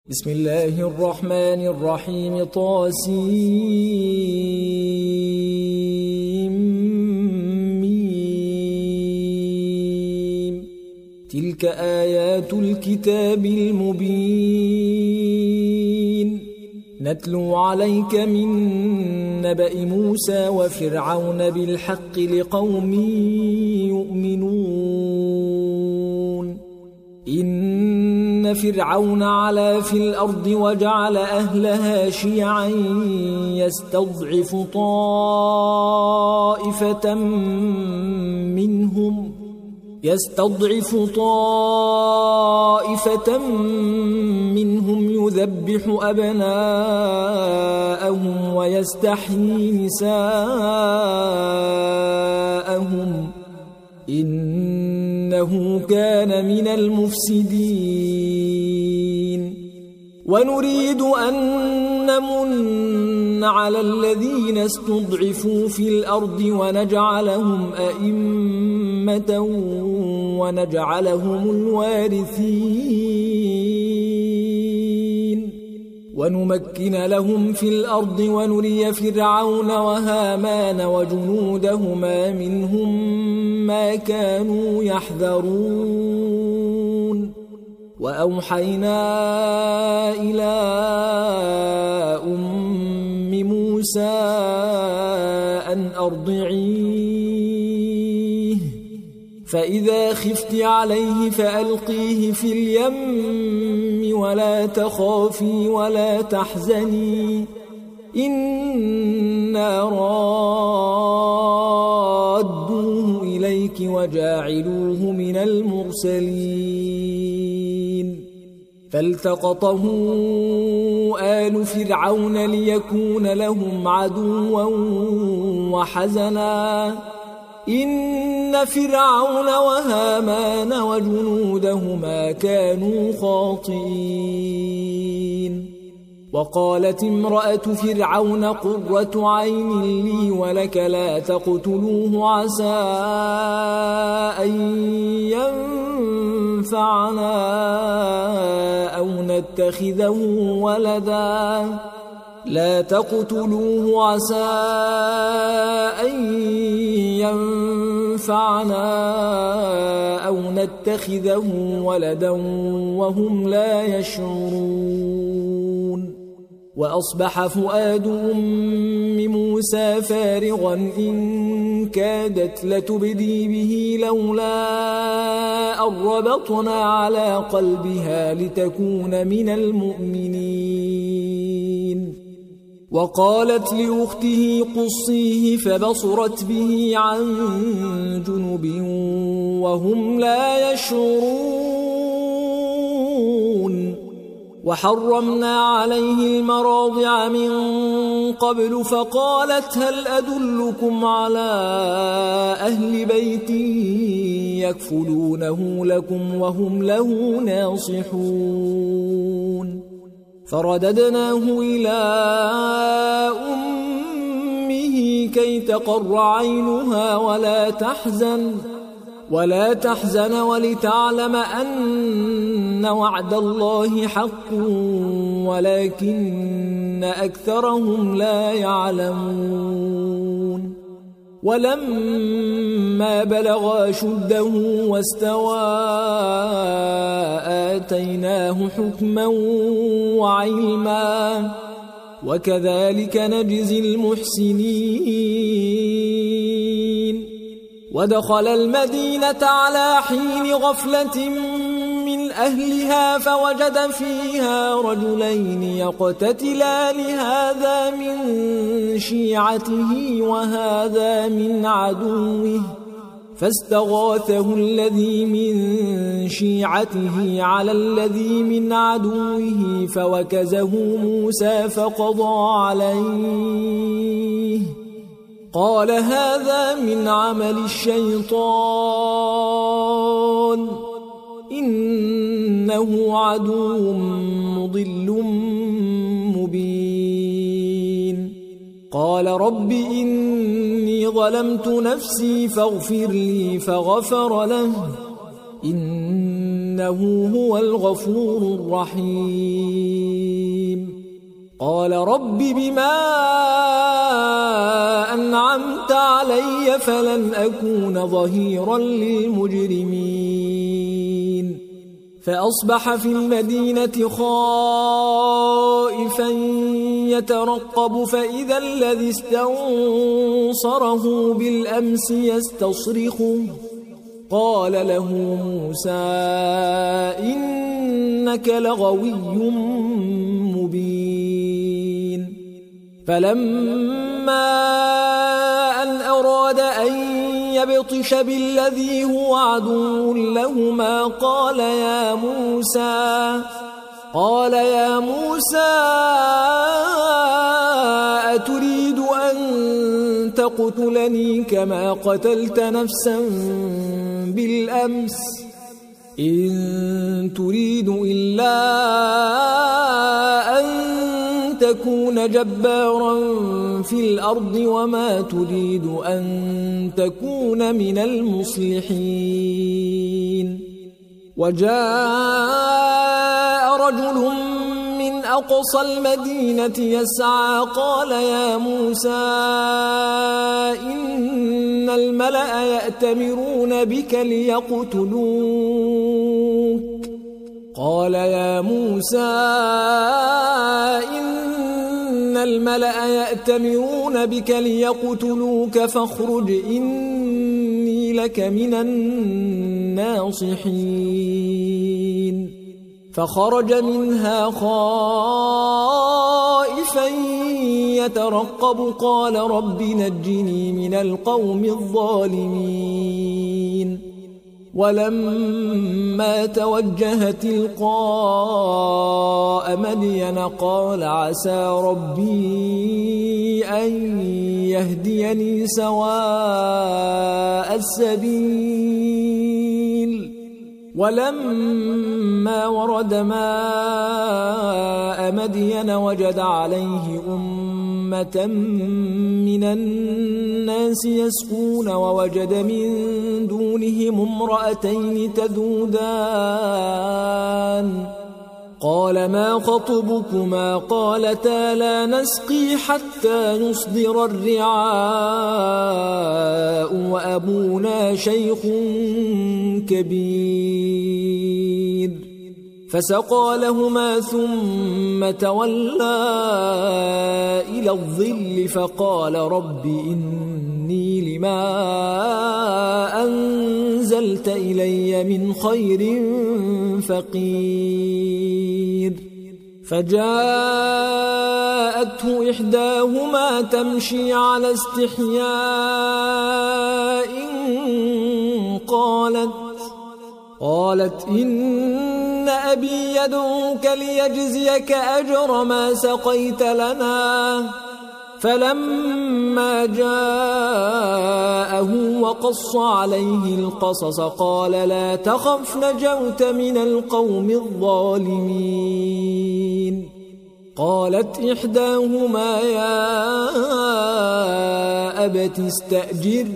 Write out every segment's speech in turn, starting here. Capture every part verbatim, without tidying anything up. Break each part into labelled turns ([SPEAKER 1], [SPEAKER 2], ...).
[SPEAKER 1] بسم الله الرحمن الرحيم. طاسيم. تلك آيات الكتاب المبين. نتلو عليك من نبأ موسى وفرعون بالحق لقوم يؤمنون. إن فرعون علا في الأرض وجعل أهلها شيعا يستضعف طائفة منهم يستضعف طائفة منهم يذبح أبناءهم ويستحيي نساءهم إنه كان من المفسدين. ونريد أن نمن على الذين استضعفوا في الأرض ونجعلهم أئمة ونجعلهم الوارثين ونمكن لهم في الأرض ونري فرعون وهامان وجنودهما منهم ما كانوا يحذرون. وأوحينا إلى أم موسى أن أرضعيه فإذا خفت عليه فألقيه في اليم ولا تخافي ولا تحزني إنا رادوه إليك وجاعلوه من المرسلين. فالتقطه آل فرعون ليكون لهم عدوا وحزنا إن فرعون وهامان وجنودهما كانوا خاطئين. وقالت امرأة فرعون قرة عين لي ولك لا تقتلوه عسى أن ينفعنا أو نتخذه ولدا لا تقتلوه عسى أن ينفعنا أو نتخذه ولدا وهم لا يشعرون. وأصبح فؤاد أم موسى فارغا إن كادت لتبدي به لولا أن ربطنا على قلبها لتكون من المؤمنين. وقالت لأخته قصيه فبصرت به عن جنب وهم لا يشعرون. وحرمنا عليه المراضع من قبل فقالت هل أدلكم على أهل بيت يكفلونه لكم وهم له ناصحون. فرددناه إلى أمه كي تقر عينها ولا تحزن ولا تحزن ولتعلم أن وعد الله حق ولكن أكثرهم لا يعلمون. ولما بلغ أشده واستوى آتيناه حكما وعلما وكذلك نجزي المحسنين. ودخل المدينة على حين غفلة من أهلها فوجد فيها رجلين يقتتلان هذا من شيعته وهذا من عدوه فاستغاثه الذي من شيعته على الذي من عدوه فوكزه موسى فقضى عليه قال هذا من عمل الشيطان إنه عدو مضل مبين. قال رب إني ظلمت نفسي فاغفر لي فغفر له إن إنه هو الغفور الرحيم قال رب بما أنعمت علي فلن أكون ظهيرا للمجرمين فأصبح في المدينة خائفا يترقب فإذا الذي استنصره بالأمس يستصرخه قال له موسى إنك لغوي مبين فلما أن أراد أن يبطش بالذي هو عدو لهما قال يا موسى قال يا موسى أتريد أن تقتلني كما قتلت نفسا بالأمس إن تريد إلا أن تكون جبارا في الأرض وما تريد أن تكون من المصلحين وجاء رجل من أقصى المدينة يسعى قال يا موسى إن الملأ يأتمرون بك ليقتلوك قال يا موسى إن الملأ يأتمرون بك ليقتلوك فاخرج إني لك من الناصحين فخرج منها خائفا يترقب قال رب نجني من القوم الظالمين ولما توجه تلقاء مدين قال عسى ربي أن يهديني سواء السبيل ولما ورد ماء مدين وجد عليه أمة من الناس يسقون ووجد من دونهم امرأتين تذودان قال ما خطبكما قالتا لا نسقي حتى يصدر الرعاء وأبونا شيخ كبير فسقى لهما ثم تولى إلى الظل فقال رب إني لما أنزلت إلي من خير فقير فجاءته إحداهما تمشي على استحياء قالت قالت إن أبي يدعوك ليجزيك أجر ما سقيت لنا فلما جاءه وقص عليه القصص قال لا تخف نجوت من القوم الظالمين قالت إحداهما يا أبت استأجره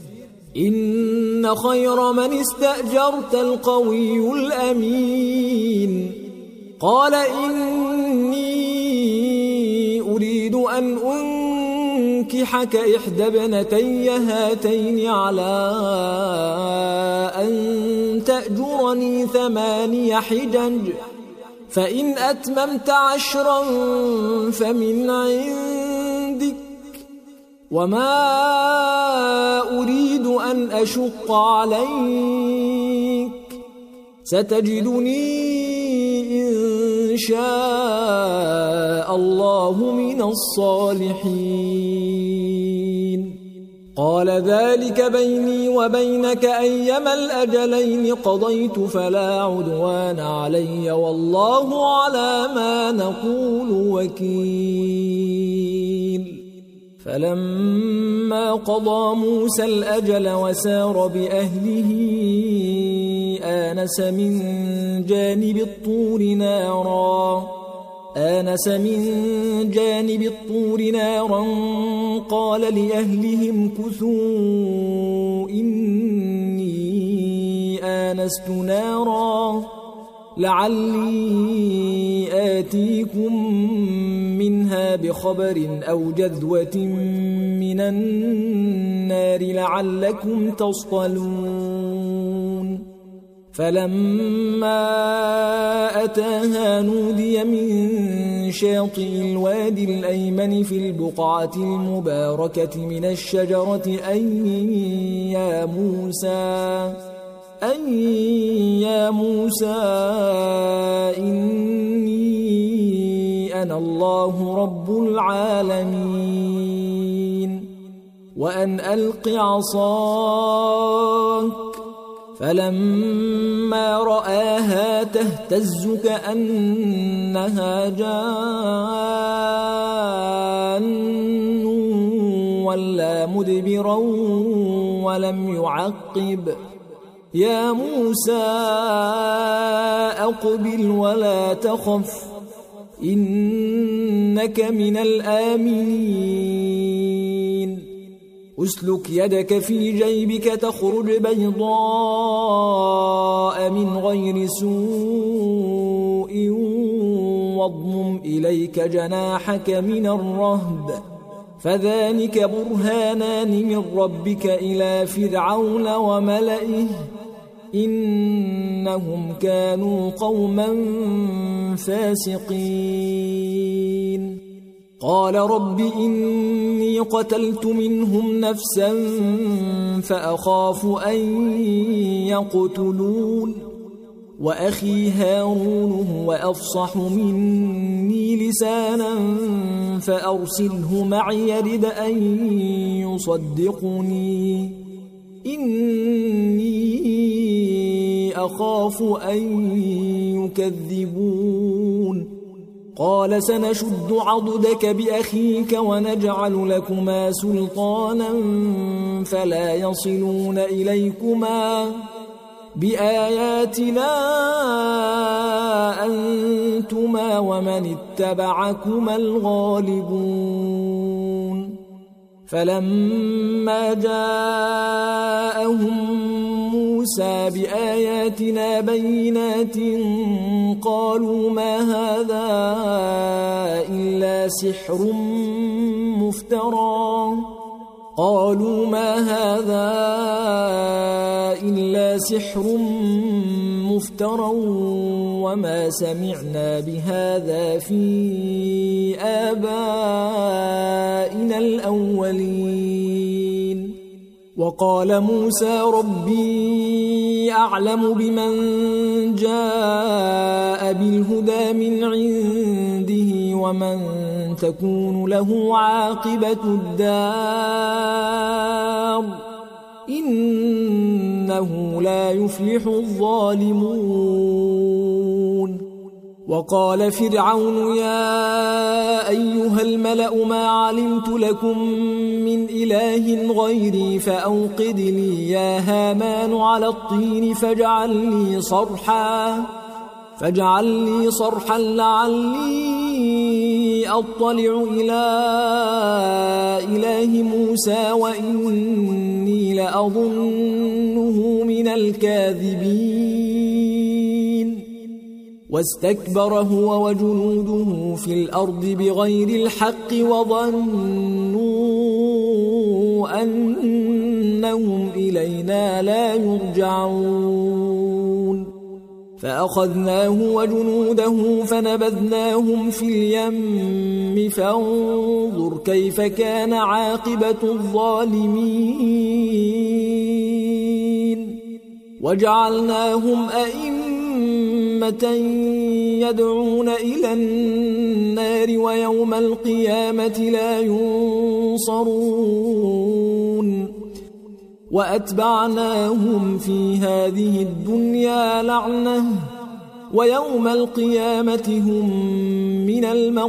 [SPEAKER 1] إن خير من استأجرت القوي الأمين قال إني أريد أن أنكحك إحدى ابنتي هاتين على أن تأجرني ثماني حجج فإن أتممت عشرا فمن عندك وما أريد أن أشق عليك ستجدني إن شاء الله من الصالحين قال ذلك بيني وبينك أيما الأجلين قضيت فلا عدوان علي والله على ما نقول وكيل فلما قضى موسى الأجل وسار بأهله آنس من جانب الطور نارا آنس من جانب الطور نارا قال لأهلهم كثوا إني آنست نارا لعلي آتيكم منها بخبر أو جذوة من النار لعلكم تصطلون فلما أتاها نودي من شاطئ الوادي الأيمن في البقعة المباركة من الشجرة أن يا موسى أن يا موسى إني أنا الله رب العالمين وأن ألق عصاك فلما رآها تهتز كأنها جان ولا مدبرا ولم يعقب يا موسى أقبل ولا تخف إنك من الآمنين أسلك يدك في جيبك تخرج بيضاء من غير سوء واضمم إليك جناحك من الرهب فذلك برهانان من ربك إلى فرعون وملئه إنهم كانوا قوما فاسقين قال رب إني قتلت منهم نفسا فأخاف أن يقتلون وأخي هارون هو أفصح مني لسانا فأرسله معي يرد أن يصدقني إني أخاف أن يكذبون قال سنشد عضدك بأخيك ونجعل لكما سلطانا فلا يصلون إليكما بآياتنا أنتما ومن اتبعكما الغالبون فلما جاءهم موسى بآياتنا بينات قالوا ما هذا إلا سحر مفترى قالوا ما هذا إلا سحر مفترى وما سمعنا بهذا في آبائنا الأولين وقال موسى ربي أعلم بمن جاء بالهدى من عنده ومن تكون له عاقبة الدار إنه لا يفلح الظالمون وقال فرعون يا أيها الملأ ما علمت لكم من إله غيري فأوقد لي يا هامان على الطين فاجعل لي صرحا فاجعل لي صرحا لعلي أطلع إلى إله موسى وإني لأظنه من الكاذبين واستكبر هو وجنوده في الأرض بغير الحق وظنوا أنهم إلينا لا يرجعون فأخذناه وجنوده فنبذناهم في اليم فانظر كيف كان عاقبة الظالمين وجعلناهم أئمة يدعون إلى النار ويوم القيامة لا ينصرون وأتبعناهم في هذه الدنيا لعنة ويوم القيامة هم من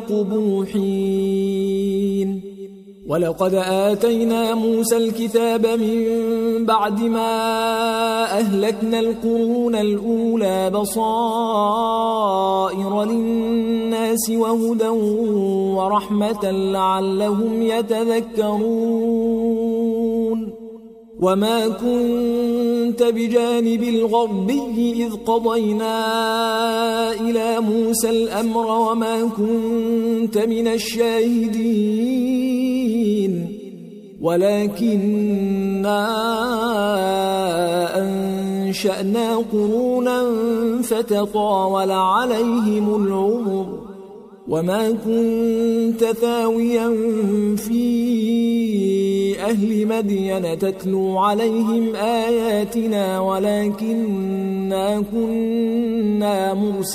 [SPEAKER 1] المقبوحين ولقد آتينا موسى الكتاب من بعد ما أهلكنا القرون الأولى بصائر للناس وهدى ورحمة لعلهم يتذكرون وما كنت بجانب الغربي إذ قضينا إلى موسى الأمر وما كنت من الشاهدين ولكننا أنشأنا قرونا فتطاول عليهم العمر وما كنت ثاويا في أهل مدين تتلو عليهم آياتنا ولكننا كنا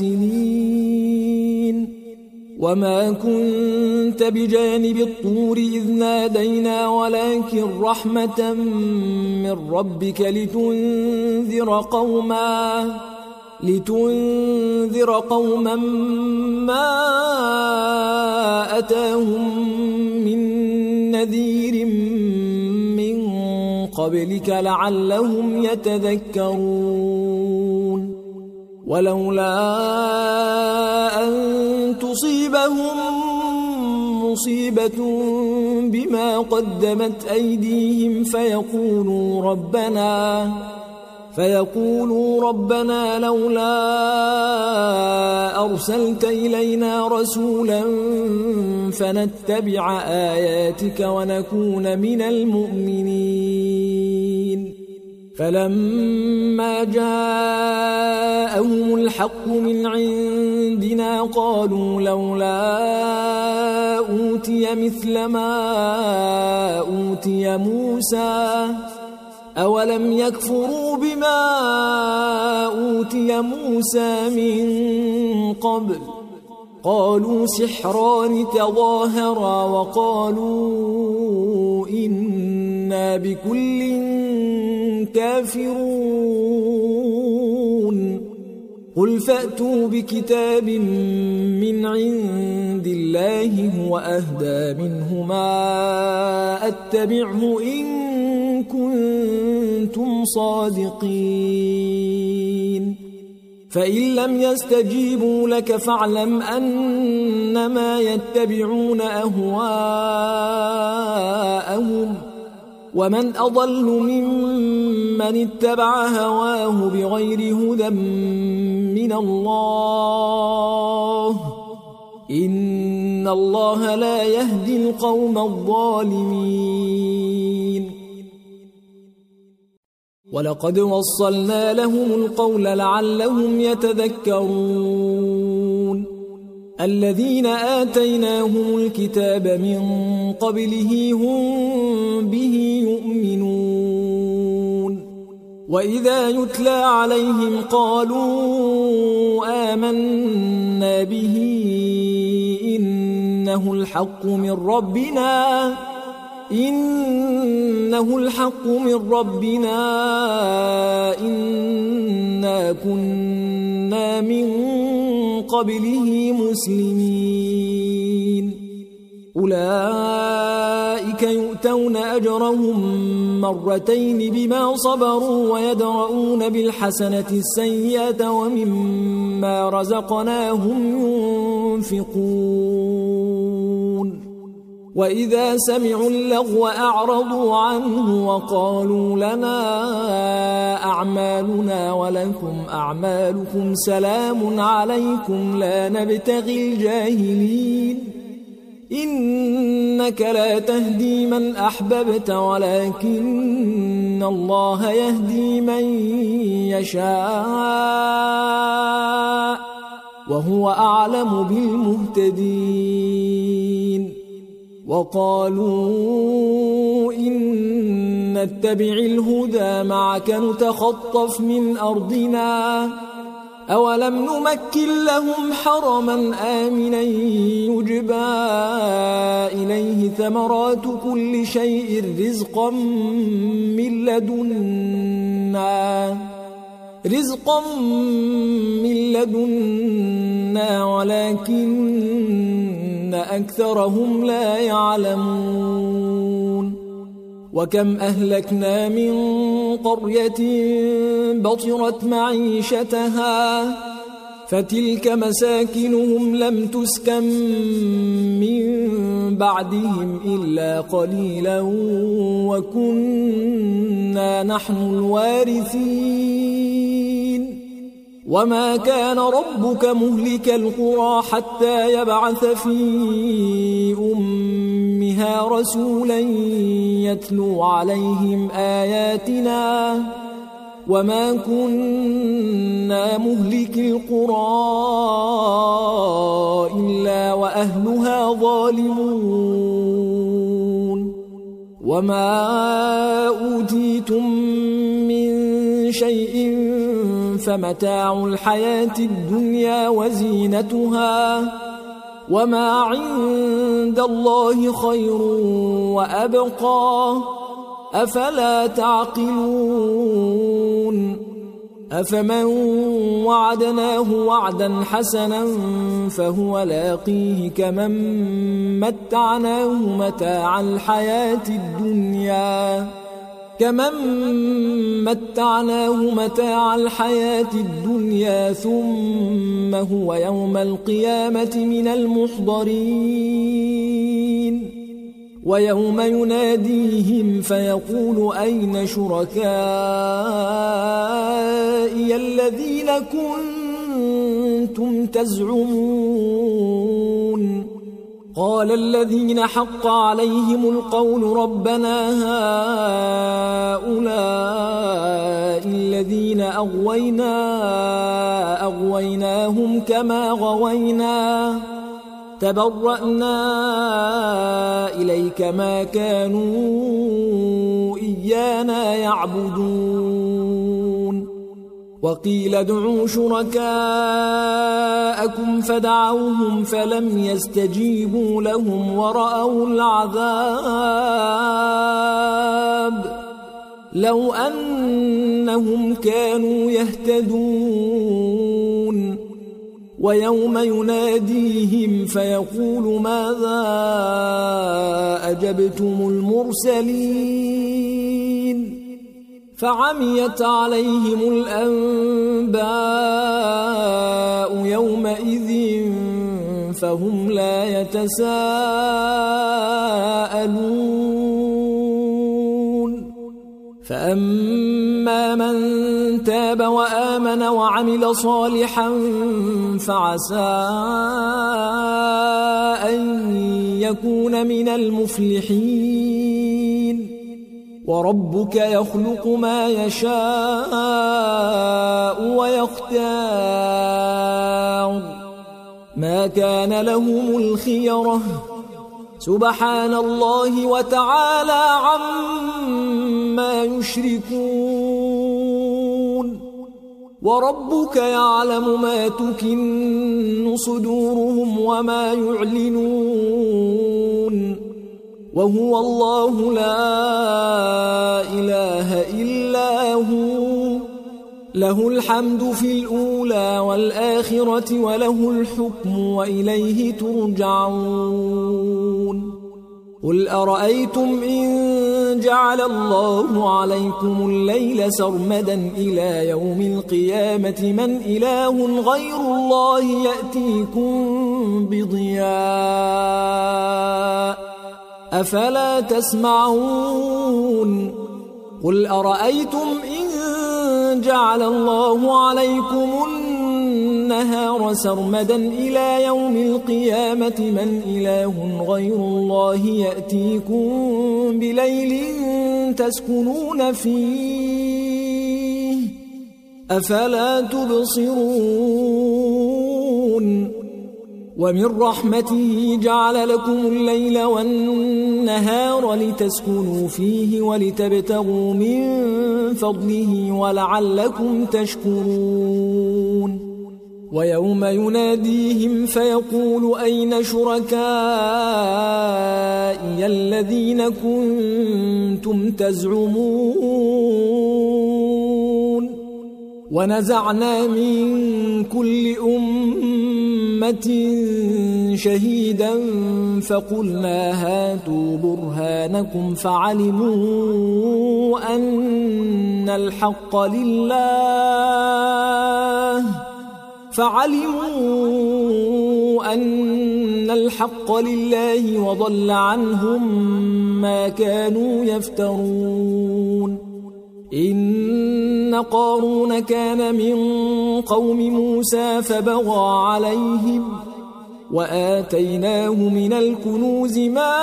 [SPEAKER 1] مرسلين وما كنت بجانب الطور إذ نادينا ولكن رحمة من ربك لتنذر قوما لتنذر قوما ما أتاهم من نذير من قبلك لعلهم يتذكرون ولولا أن تصيبهم مصيبة بما قدمت أيديهم فيقولوا ربنا فيقولوا ربنا لولا أرسلت إلينا رسولا فنتبع آياتك ونكون من المؤمنين فلما جاءهم الحق من عندنا قالوا لولا أوتي مثل ما أوتي موسى أولم يكفروا بما أوتي موسى من قبل قالوا سحران تظاهرا وقالوا إنا بكل كافرون قل فأتوا بكتاب من عند الله هو أهدى منهما أتبعه إن كنتم صادقين فإن لم يستجيبوا لك فاعلم أنما يتبعون أهواءهم ومن أضل ممن اتبع هواه بغير هدى من الله إن الله لا يهدي القوم الظالمين ولقد وصلنا لهم القول لعلهم يتذكرون الذين آتيناهم الكتاب من قبله هم به يؤمنون وإذا يتلى عليهم قالوا آمنا به إنه الحق من ربنا إنه الحق من ربنا إنا كنا من قبله مسلمين أولئك يؤتون أجرهم مرتين بما صبروا ويدرؤون بالحسنة السيئة ومما رزقناهم ينفقون وإذا سمعوا اللغو أعرضوا عنه وقالوا لنا أعمالنا ولكم أعمالكم سلام عليكم لا نبتغي الجاهلين إنك لا تهدي من أحببت ولكن الله يهدي من يشاء وهو أعلم بالمهتدين وقالوا إن نتبع الهدى معك نتخطف من أرضنا أولم نمكن لهم حرما آمنا يجبى إليه ثمرات كل شيء رزقا من لدنا رزقا من لدنا ولكن أكثرهم لا يعلمون وكم أهلكنا من قرية بطرت معيشتها فتلك مساكنهم لم تسكن من بعدهم إلا قليلا وكنا نحن الوارثين وما كان ربك مهلك القرى حتى يبعث في أمها رسولا يتلو عليهم آياتنا وما كنا مهلك القرى إلا وأهلها ظالمون وما أوتيتم من شيء فمتاع الحياة الدنيا وزينتها وما عند الله خير وأبقى أفلا تعقلون أفمن وعدناه وعدا حسنا فهو لاقيه كمن متعناه متاع الحياة الدنيا كمن متعناه متاع الحياة الدنيا ثم هو يوم القيامة من المحضرين ويوم يناديهم فيقول أين شركائي الذين كنتم تزعمون قال الذين حق عليهم القول ربنا هؤلاء الذين أغوينا أغويناهم كما غوينا تبرأنا إليك ما كانوا إيانا يعبدون وقيل ادعوا شركاءكم فدعوهم فلم يستجيبوا لهم ورأوا العذاب لو أنهم كانوا يهتدون ويوم يناديهم فيقول ماذا أجبتم المرسلين فعميت عليهم الأنباء يومئذ فهم لا يتساءلون فأما من تاب وآمن وعمل صالحا فعسى أن يكون من المفلحين وربك يخلق ما يشاء ويختار ما كان لهم الخيرة سبحان الله وتعالى عما يشركون وربك يعلم ما تكن صدورهم وما يعلنون وهو الله لا إله إلا هو له الحمد في الأولى والآخرة وله الحكم وإليه ترجعون قل أرأيتم إن جعل الله عليكم الليل سرمدا إلى يوم القيامة من إله غير الله يأتيكم بضياء أفلا تسمعون قل أرأيتم إن جعل الله عليكم النهار سرمدا إلى يوم القيامة من إله غير الله يأتيكم بليل تسكنون فيه أفلا تبصرون ومن رحمته جعل لكم الليل والنهار لتسكنوا فيه ولتبتغوا من فضله ولعلكم تشكرون ويوم يناديهم فيقول أين شركائي الذين كنتم تزعمون ونزعنا من كل أمة شهيدا فقلنا هاتوا برهانكم فعلموا أن الحق لله فعلموا أن الحق لله وضل عنهم ما كانوا يفترون إن قارون كان من قوم موسى فبغى عليهم وآتيناه من الكنوز ما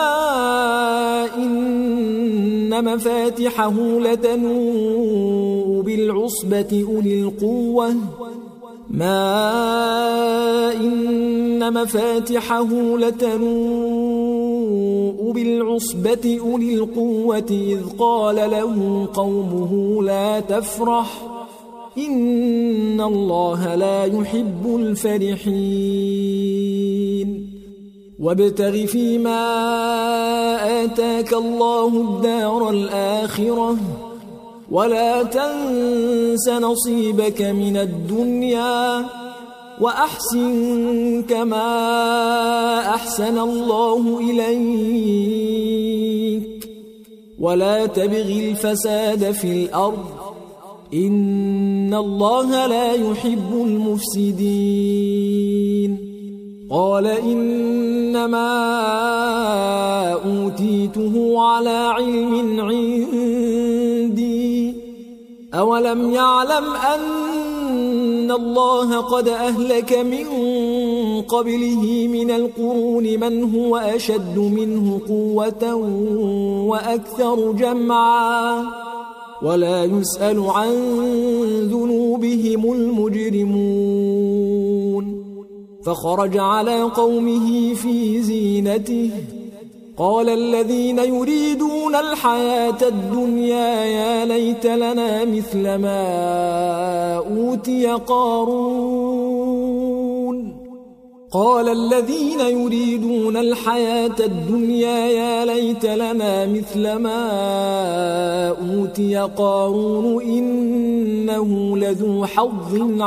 [SPEAKER 1] إن مفاتحه لتنوء بالعصبة أولي القوة ما إن مفاتحه لتنوء بالعصبة أولي القوة إذ قال له قومه لا تفرح إن الله لا يحب الفرحين وابتغ فيما آتاك الله الدار الآخرة ولا تنس نصيبك من الدنيا وأحسن كما أحسن الله إليك ولا تبغ الفساد في الأرض إن الله لا يحب المفسدين قال إنما أوتيته على علم عندي أولم يعلم أن الله قد أهلك من قبله من القرون من هو أشد منه قوة وأكثر جمعا ولا يسأل عن ذنوبهم المجرمون فخرج على قومه في زينته قال الذين يريدون الحياة الدنيا يا ليت لنا مثل ما أوتي قارون قال الذين يريدون الحياة الدنيا يا ليت لنا مثل ما أوتي قارون إنه لذو حظ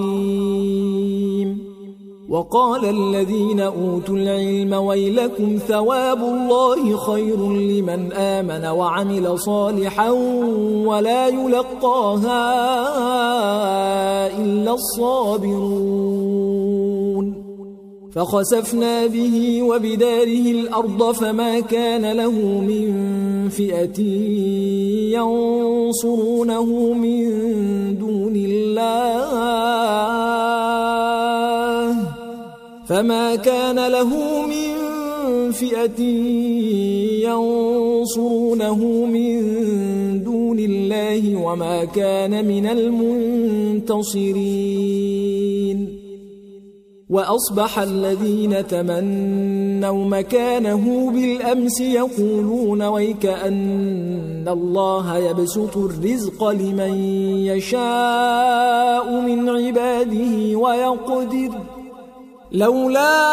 [SPEAKER 1] عظيم وقال الذين أوتوا العلم ويلكم ثواب الله خير لمن آمن وعمل صالحا ولا يلقاها إلا الصابرون فخسفنا به وبداره الأرض فما كان له من فئة ينصرونه من دون الله فما كان له من فئة ينصرونه من دون الله وما كان من المنتصرين وأصبح الذين تمنوا مكانه بالأمس يقولون ويكأن الله يبسط الرزق لمن يشاء من عباده ويقدر لولا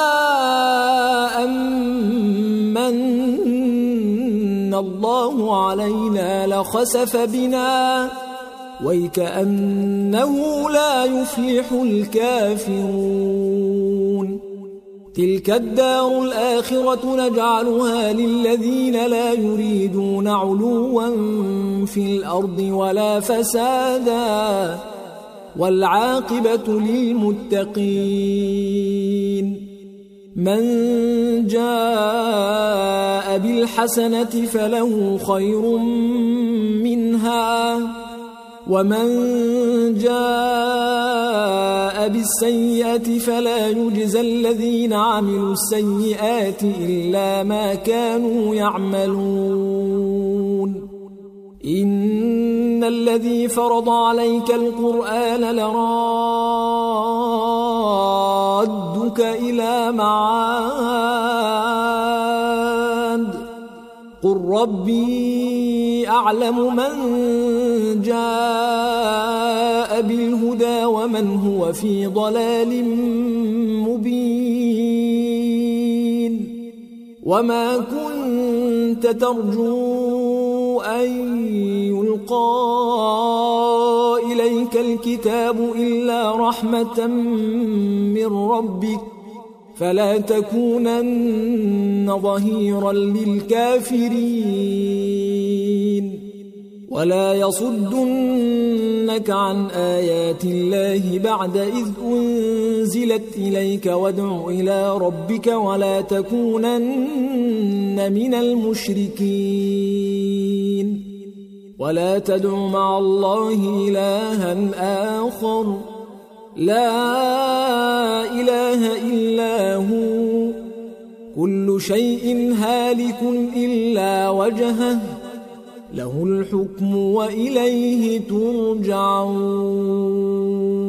[SPEAKER 1] أمن الله علينا لخسف بنا ويكأنه لا يفلح الكافرون تلك الدار الآخرة نجعلها للذين لا يريدون علوا في الأرض ولا فسادا والعاقبة للمتقين من جاء بالحسنة فله خير منها ومن جاء بالسيئة فلا يجزى الذين عملوا السيئات إلا ما كانوا يعملون إن الذي فرض عليك القرآن لرادك إلى معاد قل ربي أعلم من جاء بالهدى ومن هو في ضلال مبين وما كنت ترجو أن يلقى إليك الكتاب إلا رحمة من ربك فلا تكونن ظهيرا للكافرين ولا يصدنك عن آيات الله بعد إذ أنزلت إليك وادع إلى ربك ولا تكونن من المشركين ولا تدع مع الله إلها آخر لا إله إلا هو كل شيء هالك إلا وجهه له الحكم وإليه ترجعون